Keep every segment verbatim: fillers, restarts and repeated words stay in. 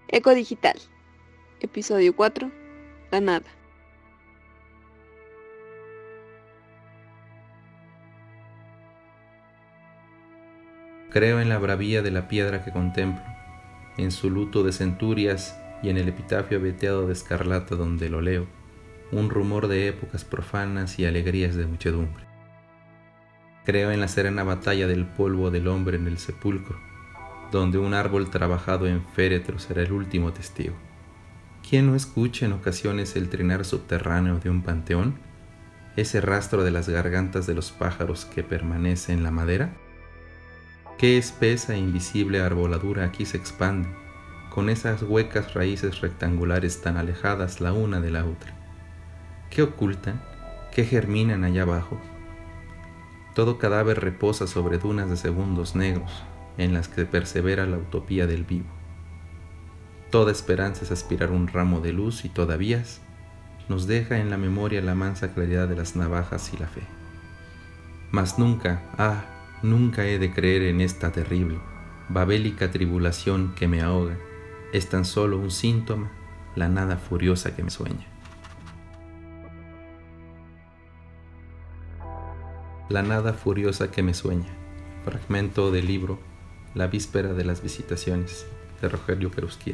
Eco Digital, episodio cuatro, La Nada. Creo en la bravía de la piedra que contemplo, en su luto de centurias y en el epitafio veteado de escarlata donde lo leo, un rumor de épocas profanas y alegrías de muchedumbre. Creo en la serena batalla del polvo del hombre en el sepulcro, donde un árbol trabajado en féretro será el último testigo. ¿Quién no escucha en ocasiones el trinar subterráneo de un panteón? ¿Ese rastro de las gargantas de los pájaros que permanece en la madera? Qué espesa e invisible arboladura aquí se expande, con esas huecas raíces rectangulares tan alejadas la una de la otra. ¿Qué ocultan? ¿Qué germinan allá abajo? Todo cadáver reposa sobre dunas de segundos negros, en las que persevera la utopía del vivo. Toda esperanza es aspirar un ramo de luz y todavía nos deja en la memoria la mansa claridad de las navajas y la fe. Mas nunca, ah, nunca he de creer en esta terrible, babélica tribulación que me ahoga. Es tan solo un síntoma, la nada furiosa que me sueña. La nada furiosa que me sueña. Fragmento del libro La víspera de las visitaciones, de Rogelio Perusquía.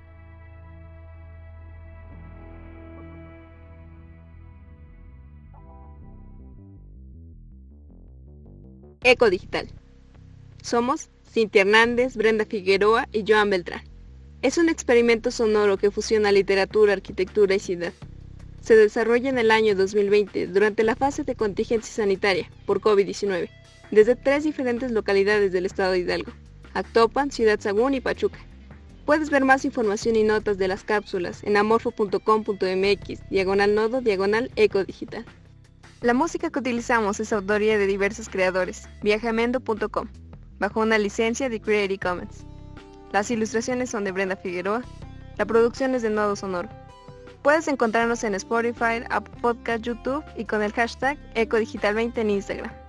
Eco Digital. Somos Cintia Hernández, Brenda Figueroa y Joan Beltrán. Es un experimento sonoro que fusiona literatura, arquitectura y ciudad. Se desarrolla en el año dos mil veinte durante la fase de contingencia sanitaria por covid diecinueve, desde tres diferentes localidades del estado de Hidalgo: Actopan, Ciudad Sagún y Pachuca. Puedes ver más información y notas de las cápsulas en amorfo punto com punto mx, diagonal nodo, diagonal eco digital. La música que utilizamos es autoría de diversos creadores, viajamendo punto com, bajo una licencia de Creative Commons. Las ilustraciones son de Brenda Figueroa, la producción es de Nodo Sonoro. Puedes encontrarnos en Spotify, Apple Podcast, YouTube y con el hashtag Eco Digital veinte en Instagram.